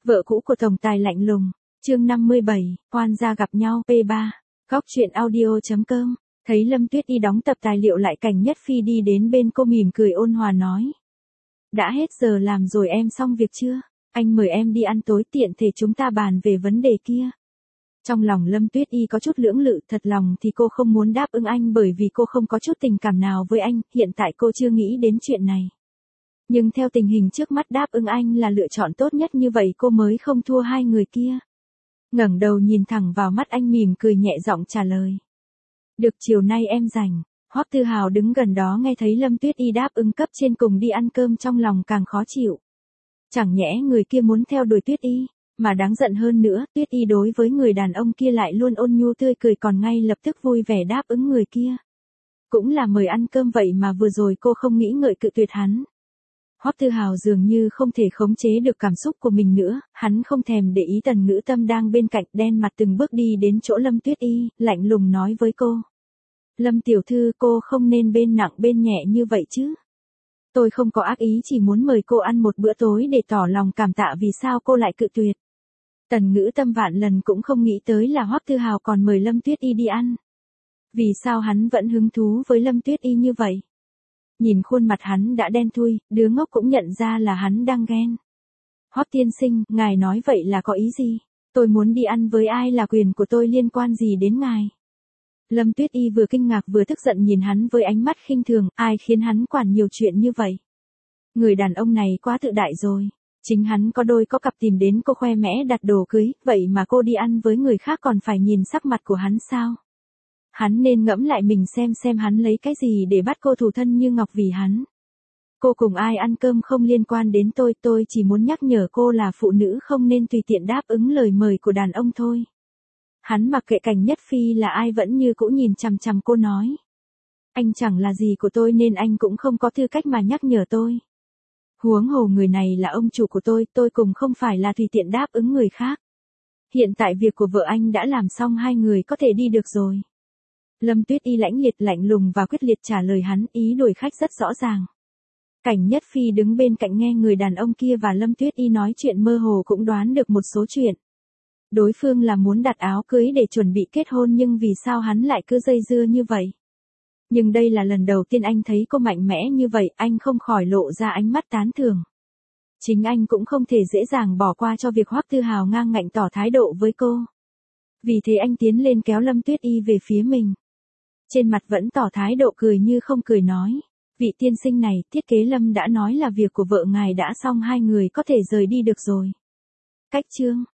Vợ cũ của tổng tài lạnh lùng, chương 57, oan gia gặp nhau P3, góc truyện audio.com, thấy Lâm Tuyết Y đóng tập tài liệu lại Cảnh Nhất Phi đi đến bên cô mỉm cười ôn hòa nói. Đã hết giờ làm rồi em xong việc chưa? Anh mời em đi ăn tối tiện thể chúng ta bàn về vấn đề kia. Trong lòng Lâm Tuyết Y có chút lưỡng lự, thật lòng thì cô không muốn đáp ứng anh bởi vì cô không có chút tình cảm nào với anh, hiện tại cô chưa nghĩ đến chuyện này. Nhưng theo tình hình trước mắt đáp ứng anh là lựa chọn tốt nhất, như vậy cô mới không thua hai người kia. Ngẩng đầu nhìn thẳng vào mắt anh mỉm cười nhẹ giọng trả lời. Được, chiều nay em rảnh. Hoắc Tư Hào đứng gần đó nghe thấy Lâm Tuyết Y đáp ứng cấp trên cùng đi ăn cơm trong lòng càng khó chịu. Chẳng nhẽ người kia muốn theo đuổi Tuyết Y, mà đáng giận hơn nữa, Tuyết Y đối với người đàn ông kia lại luôn ôn nhu tươi cười còn ngay lập tức vui vẻ đáp ứng người kia. Cũng là mời ăn cơm vậy mà vừa rồi cô không nghĩ ngợi cự tuyệt hắn. Hoắc Tư Hào dường như không thể khống chế được cảm xúc của mình nữa, hắn không thèm để ý Tần Ngữ Tâm đang bên cạnh, đen mặt từng bước đi đến chỗ Lâm Tuyết Y, lạnh lùng nói với cô. Lâm tiểu thư, cô không nên bên nặng bên nhẹ như vậy chứ. Tôi không có ác ý, chỉ muốn mời cô ăn một bữa tối để tỏ lòng cảm tạ, vì sao cô lại cự tuyệt. Tần Ngữ Tâm vạn lần cũng không nghĩ tới là Hoắc Tư Hào còn mời Lâm Tuyết Y đi ăn. Vì sao hắn vẫn hứng thú với Lâm Tuyết Y như vậy? Nhìn khuôn mặt hắn đã đen thui, đứa ngốc cũng nhận ra là hắn đang ghen. Hoắc tiên sinh, ngài nói vậy là có ý gì? Tôi muốn đi ăn với ai là quyền của tôi, liên quan gì đến ngài? Lâm Tuyết Y vừa kinh ngạc vừa tức giận nhìn hắn với ánh mắt khinh thường, ai khiến hắn quản nhiều chuyện như vậy? Người đàn ông này quá tự đại rồi. Chính hắn có đôi có cặp tìm đến cô khoe mẽ đặt đồ cưới, vậy mà cô đi ăn với người khác còn phải nhìn sắc mặt của hắn sao? Hắn nên ngẫm lại mình xem hắn lấy cái gì để bắt cô thủ thân như ngọc vì hắn. Cô cùng ai ăn cơm không liên quan đến tôi chỉ muốn nhắc nhở cô là phụ nữ không nên tùy tiện đáp ứng lời mời của đàn ông thôi. Hắn mặc kệ Cảnh Nhất Phi là ai vẫn như cũ nhìn chằm chằm cô nói. Anh chẳng là gì của tôi nên anh cũng không có tư cách mà nhắc nhở tôi. Huống hồ người này là ông chủ của tôi cùng không phải là tùy tiện đáp ứng người khác. Hiện tại việc của vợ anh đã làm xong, hai người có thể đi được rồi. Lâm Tuyết Y lãnh liệt lạnh lùng và quyết liệt trả lời hắn, ý đuổi khách rất rõ ràng. Cảnh Nhất Phi đứng bên cạnh nghe người đàn ông kia và Lâm Tuyết Y nói chuyện mơ hồ cũng đoán được một số chuyện. Đối phương là muốn đặt áo cưới để chuẩn bị kết hôn, nhưng vì sao hắn lại cứ dây dưa như vậy? Nhưng đây là lần đầu tiên anh thấy cô mạnh mẽ như vậy, anh không khỏi lộ ra ánh mắt tán thưởng. Chính anh cũng không thể dễ dàng bỏ qua cho việc Hoắc Tư Hào ngang ngạnh tỏ thái độ với cô. Vì thế anh tiến lên kéo Lâm Tuyết Y về phía mình. Trên mặt vẫn tỏ thái độ cười như không cười nói. Vị tiên sinh này, thiết kế Lâm đã nói là việc của vợ ngài đã xong, hai người có thể rời đi được rồi. Cách chương